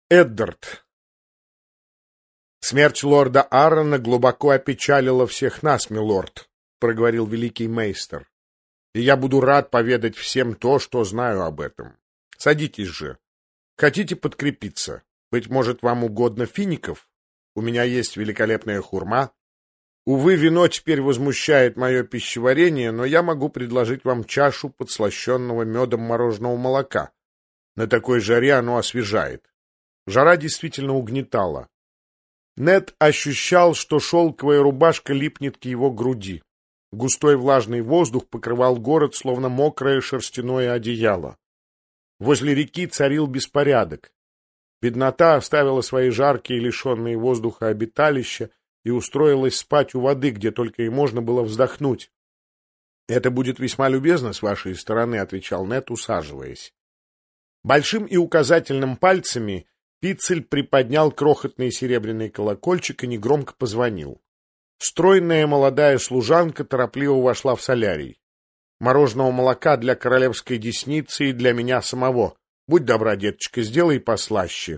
Эддард. Смерть лорда Аарона глубоко опечалила всех нас, милорд, проговорил великий мейстер. И я буду рад поведать всем то, что знаю об этом. Садитесь же. Хотите подкрепиться? Быть может, вам угодно фиников? У меня есть великолепная хурма. Увы, вино теперь возмущает мое пищеварение, но я могу предложить вам чашу подслащенного медом мороженого молока. На такой жаре оно освежает. Жара действительно угнетала. Нед ощущал, что шелковая рубашка липнет к его груди. Густой влажный воздух покрывал город, словно мокрое шерстяное одеяло. Возле реки царил беспорядок. Беднота оставила свои жаркие, лишенные воздуха обиталища и устроилась спать у воды, где только и можно было вздохнуть. — Это будет весьма любезно с вашей стороны, — отвечал Нед, усаживаясь. Большим и указательным пальцами Пиццель приподнял крохотный серебряный колокольчик и негромко позвонил. Стройная молодая служанка торопливо вошла в солярий. Мороженого молока для королевской десницы и для меня самого. Будь добра, деточка, сделай послаще.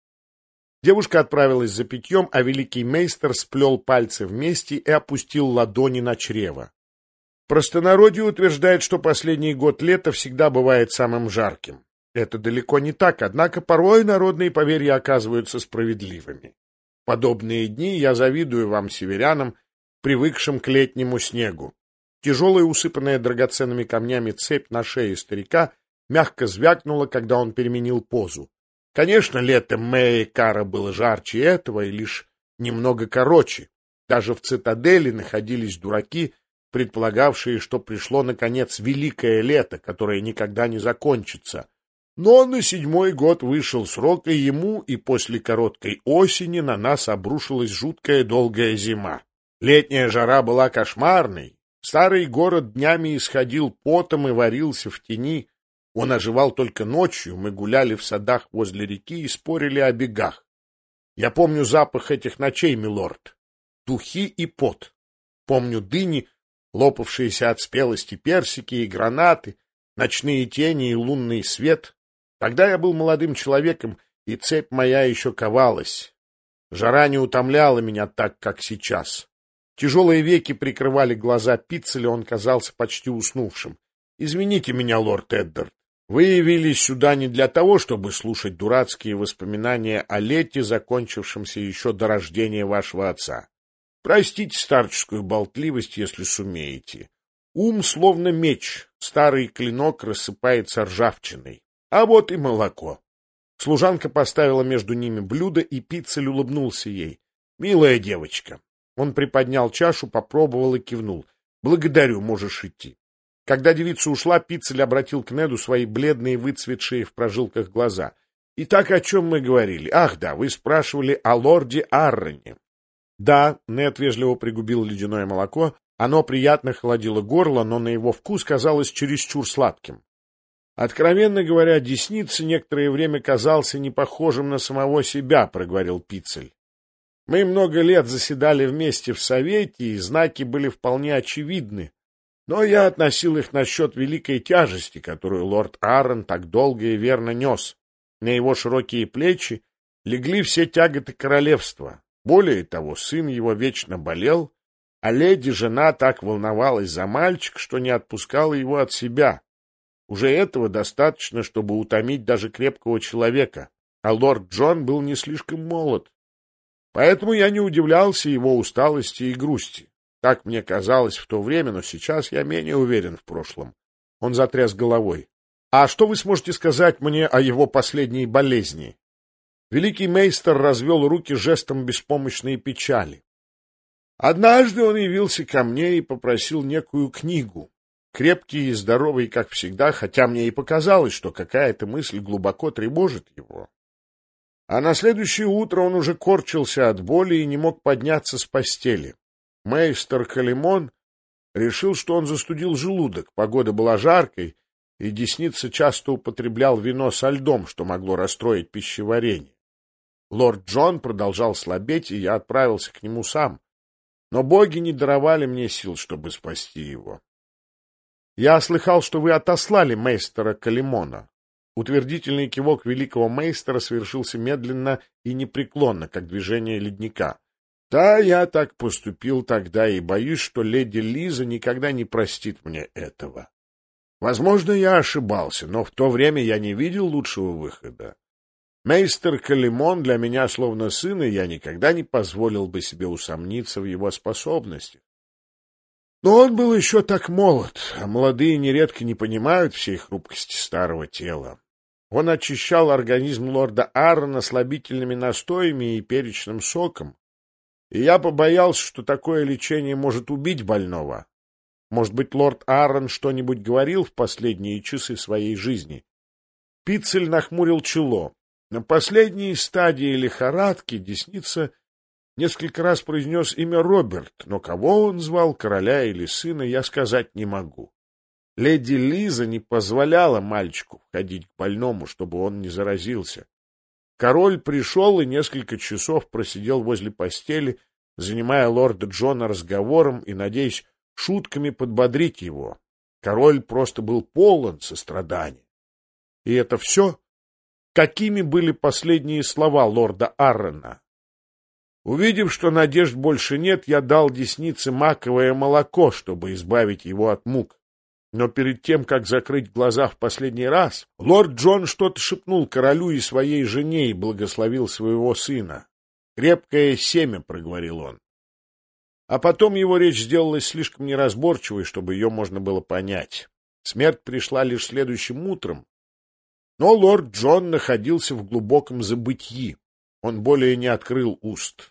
Девушка отправилась за питьем, а великий мейстер сплел пальцы вместе и опустил ладони на чрево. Простонародье утверждает, что последний год лета всегда бывает самым жарким. Это далеко не так, однако порой народные поверья оказываются справедливыми. В подобные дни я завидую вам, северянам, привыкшим к летнему снегу. Тяжелая, усыпанная драгоценными камнями цепь на шее старика мягко звякнула, когда он переменил позу. Конечно, летом Мэйкара было жарче этого и лишь немного короче. Даже в цитадели находились дураки, предполагавшие, что пришло, наконец, великое лето, которое никогда не закончится. Но на 7-й год вышел срок, и ему, и после короткой осени на нас обрушилась жуткая долгая зима. Летняя жара была кошмарной. Старый город днями исходил потом и варился в тени. Он оживал только ночью, мы гуляли в садах возле реки и спорили о бегах. Я помню запах этих ночей, милорд. Духи и пот. Помню дыни, лопавшиеся от спелости персики и гранаты, ночные тени и лунный свет. Тогда я был молодым человеком, и цепь моя еще ковалась. Жара не утомляла меня так, как сейчас. Тяжелые веки прикрывали глаза Пиццеля, он казался почти уснувшим. Извините меня, лорд Эддард. Вы явились сюда не для того, чтобы слушать дурацкие воспоминания о лете, закончившемся еще до рождения вашего отца. Простите старческую болтливость, если сумеете. Ум словно меч, старый клинок рассыпается ржавчиной. А вот и молоко. Служанка поставила между ними блюдо, и Пиццель улыбнулся ей. Милая девочка. Он приподнял чашу, попробовал и кивнул. Благодарю, можешь идти. Когда девица ушла, Пиццель обратил к Неду свои бледные, выцветшие в прожилках глаза. Итак, о чем мы говорили? Ах, да, вы спрашивали о лорде Аарроне. Да, Нед вежливо пригубил ледяное молоко. Оно приятно холодило горло, но на его вкус казалось чересчур сладким. Откровенно говоря, десница некоторое время казался не похожим на самого себя, проговорил Пиццель. Мы много лет заседали вместе в совете, и знаки были вполне очевидны. Но я относил их насчет великой тяжести, которую лорд Ааррон так долго и верно нес. На его широкие плечи легли все тяготы королевства. Более того, сын его вечно болел, а леди-жена так волновалась за мальчика, что не отпускала его от себя. Уже этого достаточно, чтобы утомить даже крепкого человека, а лорд Джон был не слишком молод. Поэтому я не удивлялся его усталости и грусти. Так мне казалось в то время, но сейчас я менее уверен в прошлом. Он затряс головой. А что вы сможете сказать мне о его последней болезни? Великий мейстер развел руки жестом беспомощной печали. Однажды он явился ко мне и попросил некую книгу. Крепкий и здоровый, как всегда, хотя мне и показалось, что какая-то мысль глубоко тревожит его. А на следующее утро он уже корчился от боли и не мог подняться с постели. Мейстер Калимон решил, что он застудил желудок, погода была жаркой, и десница часто употреблял вино со льдом, что могло расстроить пищеварение. Лорд Джон продолжал слабеть, и я отправился к нему сам. Но боги не даровали мне сил, чтобы спасти его. Я слыхал, что вы отослали мейстера Калимона. Утвердительный кивок великого мейстера совершился медленно и непреклонно, как движение ледника. Да, я так поступил тогда и боюсь, что леди Лиза никогда не простит мне этого. Возможно, я ошибался, но в то время я не видел лучшего выхода. Мейстер Калимон для меня словно сын, и я никогда не позволил бы себе усомниться в его способностях. Но он был еще так молод, а молодые нередко не понимают всей хрупкости старого тела. Он очищал организм лорда Аарона слабительными настоями и перечным соком, и я побоялся, что такое лечение может убить больного. Может быть, лорд Аарон что-нибудь говорил в последние часы своей жизни? Пиццель нахмурил чело. На последней стадии лихорадки десница несколько раз произнес имя Роберт, но кого он звал, короля или сына, я сказать не могу. Леди Лиза не позволяла мальчику входить к больному, чтобы он не заразился. Король пришел и несколько часов просидел возле постели, занимая лорда Джона разговором и, надеясь, шутками подбодрить его. Король просто был полон сострадания. И это все? Какими были последние слова лорда Аарона? Увидев, что надежд больше нет, я дал деснице маковое молоко, чтобы избавить его от мук. Но перед тем, как закрыть глаза в последний раз, лорд Джон что-то шепнул королю и своей жене и благословил своего сына. «Крепкое семя», — проговорил он. А потом его речь сделалась слишком неразборчивой, чтобы ее можно было понять. Смерть пришла лишь следующим утром. Но лорд Джон находился в глубоком забытьи. Он более не открыл уст.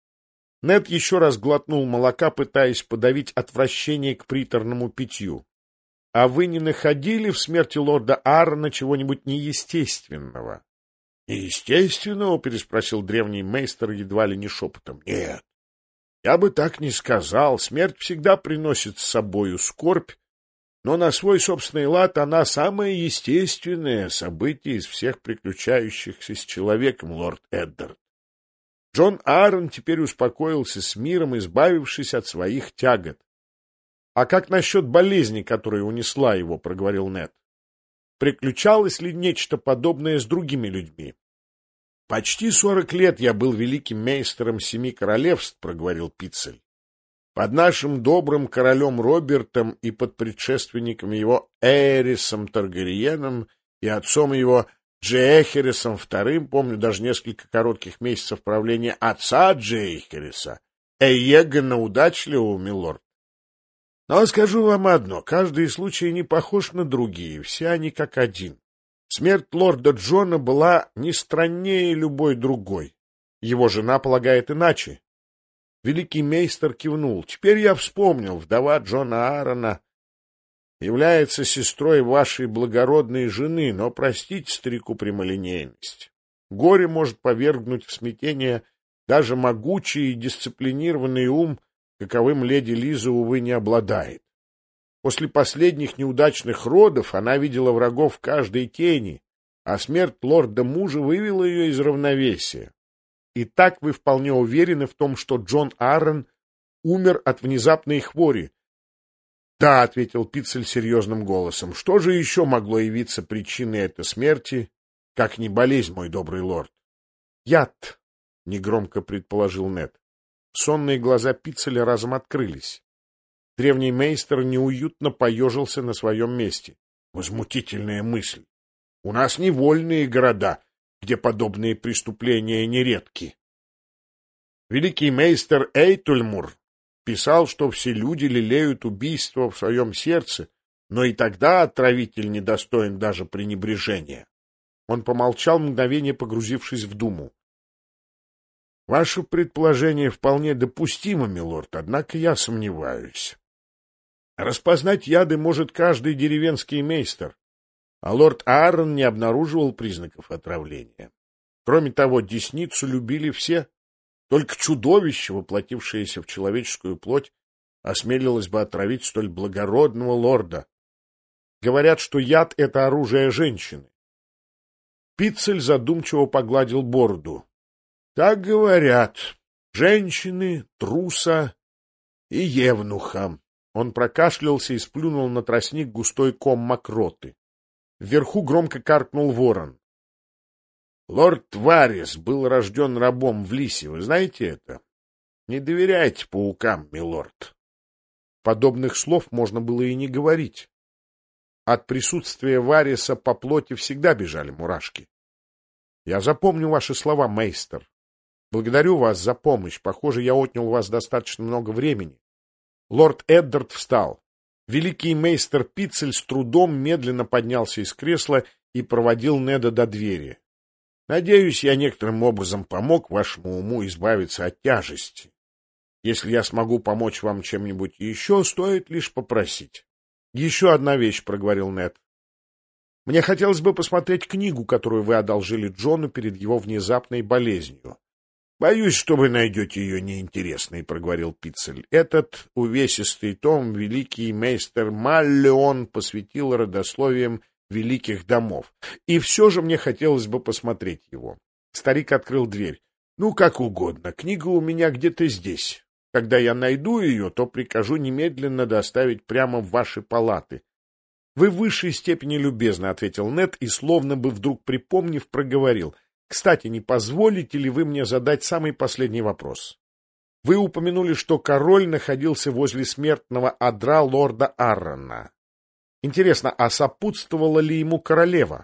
Нед еще раз глотнул молока, пытаясь подавить отвращение к приторному питью. — А вы не находили в смерти лорда Аарона чего-нибудь неестественного? — Неестественного? — переспросил древний мейстер едва ли не шепотом. — Нет, я бы так не сказал. Смерть всегда приносит с собою скорбь, но на свой собственный лад она самое естественное событие из всех приключающихся с человеком, лорд Эддард. Джон Аарон теперь успокоился с миром, избавившись от своих тягот. — А как насчет болезни, которая унесла его? — проговорил Нед. — Приключалось ли нечто подобное с другими людьми? — Почти 40 лет я был великим мейстером 7 королевств, — проговорил Пиццель. Под нашим добрым королем Робертом и под предшественником его Эрисом Таргариеном и отцом его Джейхерисом II, помню даже несколько коротких месяцев правления отца Джейхериса, Эйегона удачливого, милорд. Но скажу вам одно, каждый случай не похож на другие, все они как один. Смерть лорда Джона была не страннее любой другой. Его жена полагает иначе. Великий мейстер кивнул. Теперь я вспомнил, вдова Джона Аарона является сестрой вашей благородной жены, но простите старику прямолинейность. Горе может повергнуть в смятение даже могучий и дисциплинированный ум, каковым леди Лиза, увы, не обладает. После последних неудачных родов она видела врагов в каждой тени, а смерть лорда-мужа вывела ее из равновесия. И так вы вполне уверены в том, что Джон Аарон умер от внезапной хвори? — Да, — ответил Пиццель серьезным голосом. — Что же еще могло явиться причиной этой смерти, как не болезнь, мой добрый лорд? — Яд, — негромко предположил Нед. Сонные глаза Пиццеля разом открылись. Древний мейстер неуютно поежился на своем месте. Возмутительная мысль. У нас не вольные города, где подобные преступления нередки. Великий мейстер Эйтульмур писал, что все люди лелеют убийство в своем сердце, но и тогда отравитель недостоин даже пренебрежения. Он помолчал мгновение, погрузившись в думу. — Ваше предположение вполне допустимо, милорд, однако я сомневаюсь. Распознать яды может каждый деревенский мейстер, а лорд Аарон не обнаруживал признаков отравления. Кроме того, десницу любили все. Только чудовище, воплотившееся в человеческую плоть, осмелилось бы отравить столь благородного лорда. Говорят, что яд — это оружие женщины. Пиццель задумчиво погладил бороду. — Так говорят. Женщины, труса и евнуха. Он прокашлялся и сплюнул на тростник густой ком мокроты. Вверху громко каркнул ворон. Лорд Варис был рожден рабом в Лисе, вы знаете это? Не доверяйте паукам, милорд. Подобных слов можно было и не говорить. От присутствия Вариса по плоти всегда бежали мурашки. Я запомню ваши слова, мейстер. Благодарю вас за помощь. Похоже, я отнял у вас достаточно много времени. Лорд Эддард встал. Великий мейстер Пиццель с трудом медленно поднялся из кресла и проводил Неда до двери. Надеюсь, я некоторым образом помог вашему уму избавиться от тяжести. Если я смогу помочь вам чем-нибудь еще, стоит лишь попросить. — Еще одна вещь, — проговорил Нед. — Мне хотелось бы посмотреть книгу, которую вы одолжили Джону перед его внезапной болезнью. — Боюсь, что вы найдете ее неинтересной, — проговорил Пиццель. Этот увесистый том великий мейстер Маллеон посвятил родословиям великих домов. И все же мне хотелось бы посмотреть его. Старик открыл дверь. — Ну, как угодно. Книга у меня где-то здесь. Когда я найду ее, то прикажу немедленно доставить прямо в ваши палаты. — Вы в высшей степени любезны, — ответил Нед и, словно бы вдруг припомнив, проговорил. — Кстати, не позволите ли вы мне задать самый последний вопрос? Вы упомянули, что король находился возле смертного одра лорда Аррона. Интересно, а сопутствовала ли ему королева?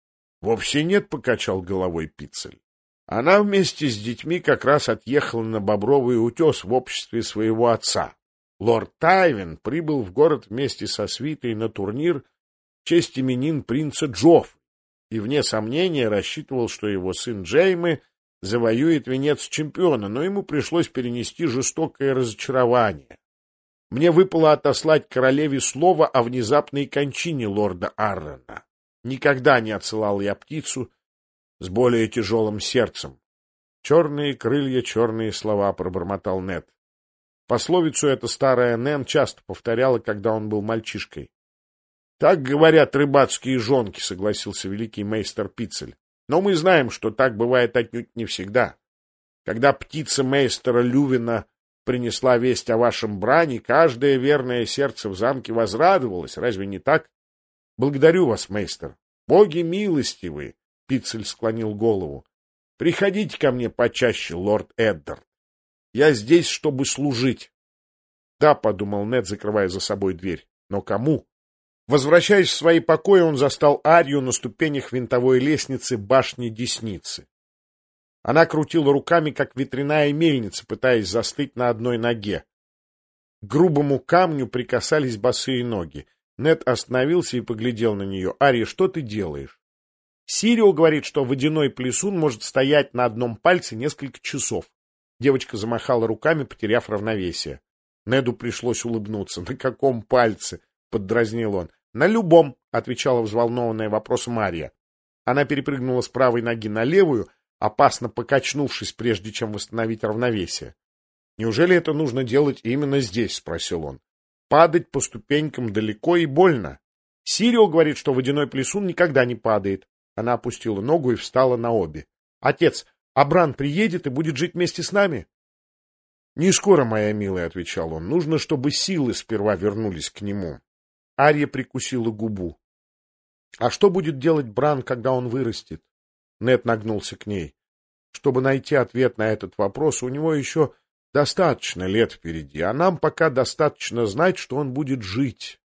— Вовсе нет, — покачал головой Пиццель. Она вместе с детьми как раз отъехала на Бобровый утес в обществе своего отца. Лорд Тайвин прибыл в город вместе со свитой на турнир в честь именин принца Джоффри и, вне сомнения, рассчитывал, что его сын Джейме завоюет венец чемпиона, но ему пришлось перенести жестокое разочарование. Мне выпало отослать королеве слово о внезапной кончине лорда Аррона. Никогда не отсылал я птицу с более тяжелым сердцем. «Черные крылья, черные слова», — пробормотал Нед. Пословицу эта старая Нэн часто повторяла, когда он был мальчишкой. «Так говорят рыбацкие жонки», — согласился великий мейстер Пиццель. «Но мы знаем, что так бывает отнюдь не всегда. Когда птица мейстера Лювина принесла весть о вашем бране, каждое верное сердце в замке возрадовалось. Разве не так? Благодарю вас, мейстер. Боги милостивы!» Пиццель склонил голову. — Приходите ко мне почаще, лорд Эддард. Я здесь, чтобы служить. — Да, — подумал Нед, закрывая за собой дверь. — Но кому? Возвращаясь в свои покои, он застал Арию на ступенях винтовой лестницы башни Десницы. Она крутила руками, как ветряная мельница, пытаясь застыть на одной ноге. К грубому камню прикасались босые ноги. Нед остановился и поглядел на нее. — Ария, что ты делаешь? Сирио говорит, что водяной плесун может стоять на одном пальце несколько часов. Девочка замахала руками, потеряв равновесие. Неду пришлось улыбнуться. — На каком пальце? — поддразнил он. — На любом, — отвечала взволнованная вопросом Ария. Она перепрыгнула с правой ноги на левую, опасно покачнувшись, прежде чем восстановить равновесие. — Неужели это нужно делать именно здесь? — спросил он. — Падать по ступенькам далеко и больно. Сирио говорит, что водяной плесун никогда не падает. Она опустила ногу и встала на обе. — Отец, Абран приедет и будет жить вместе с нами? — Не скоро, моя милая, — отвечал он. — Нужно, чтобы силы сперва вернулись к нему. Ария прикусила губу. — А что будет делать Бран, когда он вырастет? Нед нагнулся к ней. Чтобы найти ответ на этот вопрос, у него еще достаточно лет впереди, а нам пока достаточно знать, что он будет жить.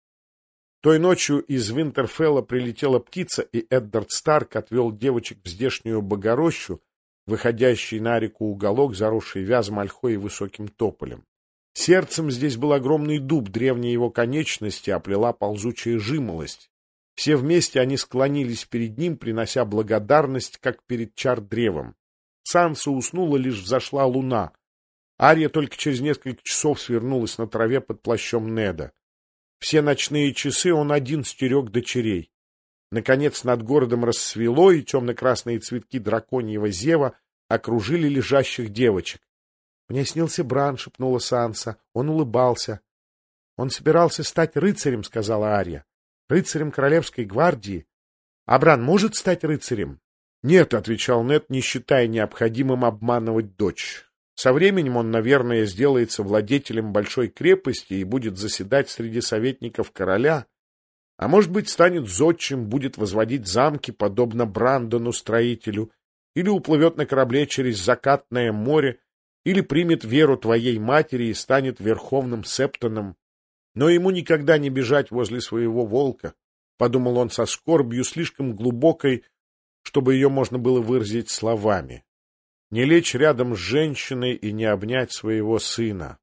Той ночью из Винтерфелла прилетела птица, и Эддард Старк отвел девочек в здешнюю богорощу, выходящий на реку уголок, заросший вязом, ольхой и высоким тополем. Сердцем здесь был огромный дуб, древняя его конечности оплела ползучая жимолость. Все вместе они склонились перед ним, принося благодарность, как перед чар-древом. Санса уснула, лишь взошла луна. Ария только через несколько часов свернулась на траве под плащом Неда. Все ночные часы он один стерег дочерей. Наконец над городом рассвело, и темно-красные цветки драконьего зева окружили лежащих девочек. — Мне снился Бран, — шепнула Санса. Он улыбался. — Он собирался стать рыцарем, — сказала Ария. — Рыцарем королевской гвардии. А Бран может стать рыцарем? — Нет, — отвечал Нед, не считая необходимым обманывать дочь. Со временем он, наверное, сделается владетелем большой крепости и будет заседать среди советников короля. А может быть, станет зодчим, будет возводить замки, подобно Брандону-строителю, или уплывет на корабле через закатное море, или примет веру твоей матери и станет верховным септоном. Но ему никогда не бежать возле своего волка, — подумал он со скорбью, слишком глубокой, чтобы ее можно было выразить словами. Не лечь рядом с женщиной и не обнять своего сына.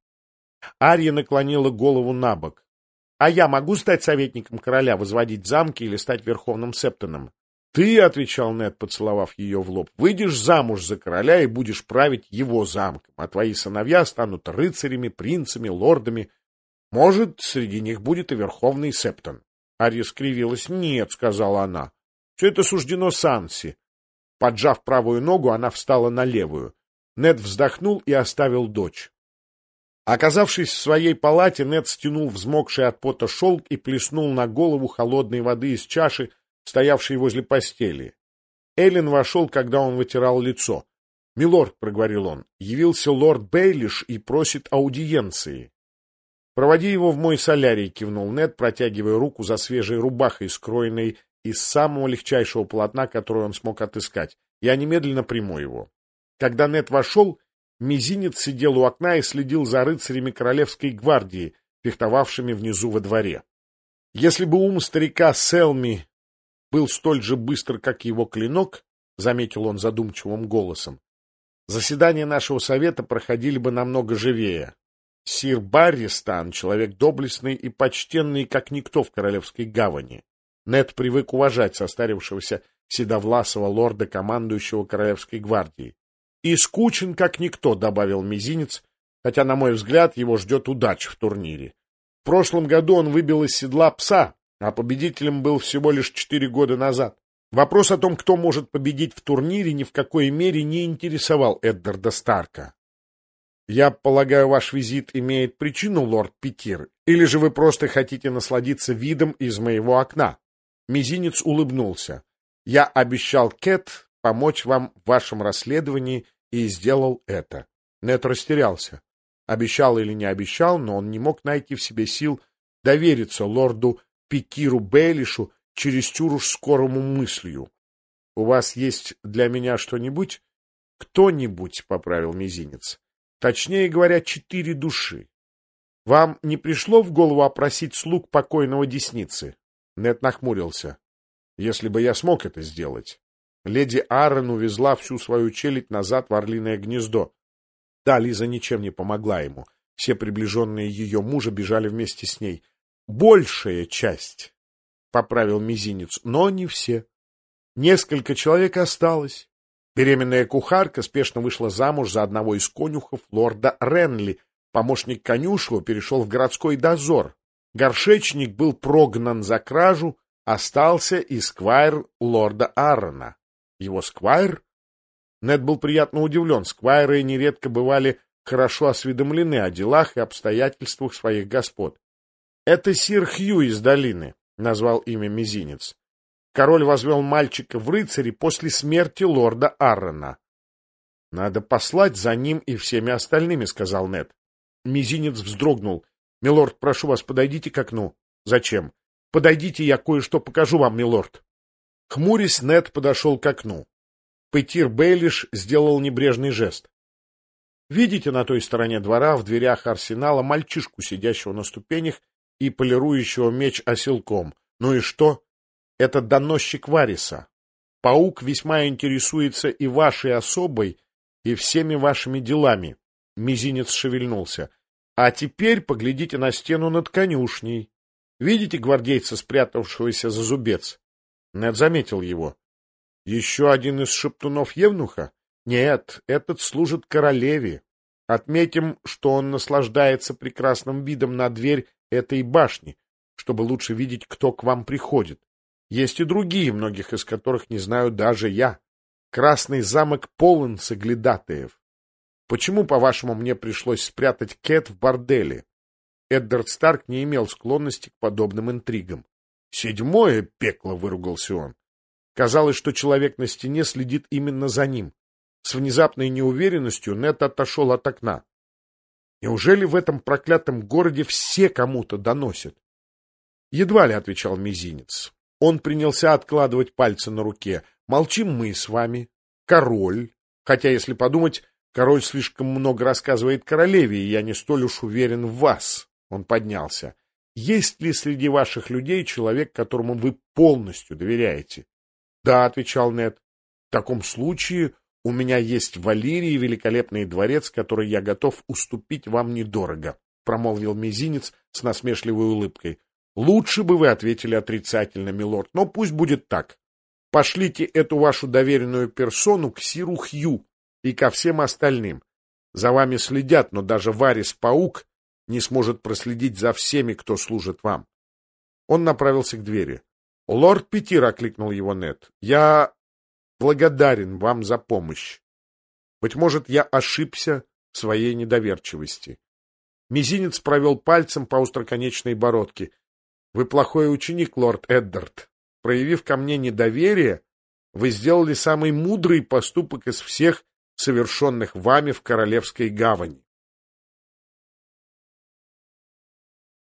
Арья наклонила голову набок. — А я могу стать советником короля, возводить замки или стать верховным септоном? — Ты, — отвечал Нед, поцеловав ее в лоб, — выйдешь замуж за короля и будешь править его замком, а твои сыновья станут рыцарями, принцами, лордами. Может, среди них будет и верховный септон. Арья скривилась. — Нет, — сказала она, — все это суждено Санси. Поджав правую ногу, она встала на левую. Нед вздохнул и оставил дочь. Оказавшись в своей палате, Нед стянул взмокший от пота шелк и плеснул на голову холодной воды из чаши, стоявшей возле постели. Эллен вошел, когда он вытирал лицо. — Милорд, — проговорил он, — явился лорд Бейлиш и просит аудиенции. — Проводи его в мой солярий, — кивнул Нед, протягивая руку за свежей рубахой, скроенной из самого легчайшего полотна, которое он смог отыскать. Я немедленно приму его. Когда Нед вошел, Мизинец сидел у окна и следил за рыцарями королевской гвардии, фехтовавшими внизу во дворе. Если бы ум старика Селми был столь же быстр, как его клинок, — заметил он задумчивым голосом, — заседания нашего совета проходили бы намного живее. Сир Барристан — человек доблестный и почтенный, как никто в королевской гавани. Нед привык уважать состарившегося седовласого лорда, командующего королевской гвардией. И скучен, как никто, — добавил Мизинец, хотя, на мой взгляд, его ждет удача в турнире. В прошлом году он выбил из седла пса, а победителем был всего лишь 4 года назад. Вопрос о том, кто может победить в турнире, ни в какой мере не интересовал Эддарда Старка. — Я полагаю, ваш визит имеет причину, лорд Питир, или же вы просто хотите насладиться видом из моего окна? Мизинец улыбнулся. — Я обещал Кэт помочь вам в вашем расследовании и сделал это. Нед растерялся. Обещал или не обещал, но он не мог найти в себе сил довериться лорду Питиру Бейлишу чересчур уж скорому мыслью. — У вас есть для меня что-нибудь? — Кто-нибудь, — поправил Мизинец. — Точнее говоря, 4 души. Вам не пришло в голову опросить слуг покойного Десницы? Нед нахмурился. — Если бы я смог это сделать. Леди Аарон увезла всю свою челядь назад в Орлиное гнездо. Да, Лиза ничем не помогла ему. Все приближенные ее мужа бежали вместе с ней. Большая часть, — поправил Мизинец, — но не все. Несколько человек осталось. Беременная кухарка спешно вышла замуж за одного из конюхов лорда Ренли. Помощник конюшева перешел в городской дозор. Горшечник был прогнан за кражу, остался и сквайр лорда Аарона. Его сквайр? Нед был приятно удивлен. Сквайры нередко бывали хорошо осведомлены о делах и обстоятельствах своих господ. — Это сир Хью из долины, — назвал имя Мизинец. Король возвел мальчика в рыцари после смерти лорда Аарона. — Надо послать за ним и всеми остальными, — сказал Нед. Мизинец вздрогнул. — Милорд, прошу вас, подойдите к окну. — Зачем? — Подойдите, я кое-что покажу вам, милорд. Хмурясь, Нед подошел к окну. Питир Бейлиш сделал небрежный жест. — Видите на той стороне двора, в дверях арсенала, мальчишку, сидящего на ступенях и полирующего меч оселком? Ну и что? Это доносчик Вариса. Паук весьма интересуется и вашей особой, и всеми вашими делами. Мизинец шевельнулся. А теперь поглядите на стену над конюшней. Видите гвардейца, спрятавшегося за зубец? Нед заметил его. Еще один из шептунов Евнуха? Нет, этот служит королеве. Отметим, что он наслаждается прекрасным видом на дверь этой башни, чтобы лучше видеть, кто к вам приходит. Есть и другие, многих из которых не знаю даже я. Красный замок полон соглядатаев. Почему, по-вашему, мне пришлось спрятать Кэт в борделе? Эддард Старк не имел склонности к подобным интригам. «Седьмое пекло!» — выругался он. Казалось, что человек на стене следит именно за ним. С внезапной неуверенностью Нед отошел от окна. Неужели в этом проклятом городе все кому-то доносят? Едва ли, — отвечал мизинец. Он принялся откладывать пальцы на руке. Молчим мы с вами. Король. Хотя, если подумать, король слишком много рассказывает королеве, и я не столь уж уверен в вас. Он поднялся. Есть ли среди ваших людей человек, которому вы полностью доверяете? Да, — отвечал Нед. В таком случае у меня есть в Алирии великолепный дворец, который я готов уступить вам недорого, — промолвил мизинец с насмешливой улыбкой. Лучше бы вы ответили отрицательно, милорд, но пусть будет так. Пошлите эту вашу доверенную персону к сиру Хью и ко всем остальным. За вами следят, но даже Варис-паук не сможет проследить за всеми, кто служит вам. Он направился к двери. — Лорд Петир, — окликнул его Нед, — я благодарен вам за помощь. Быть может, я ошибся в своей недоверчивости. Мизинец провел пальцем по остроконечной бородке. — Вы плохой ученик, лорд Эддард. Проявив ко мне недоверие, вы сделали самый мудрый поступок из всех, совершенных вами в Королевской гавани.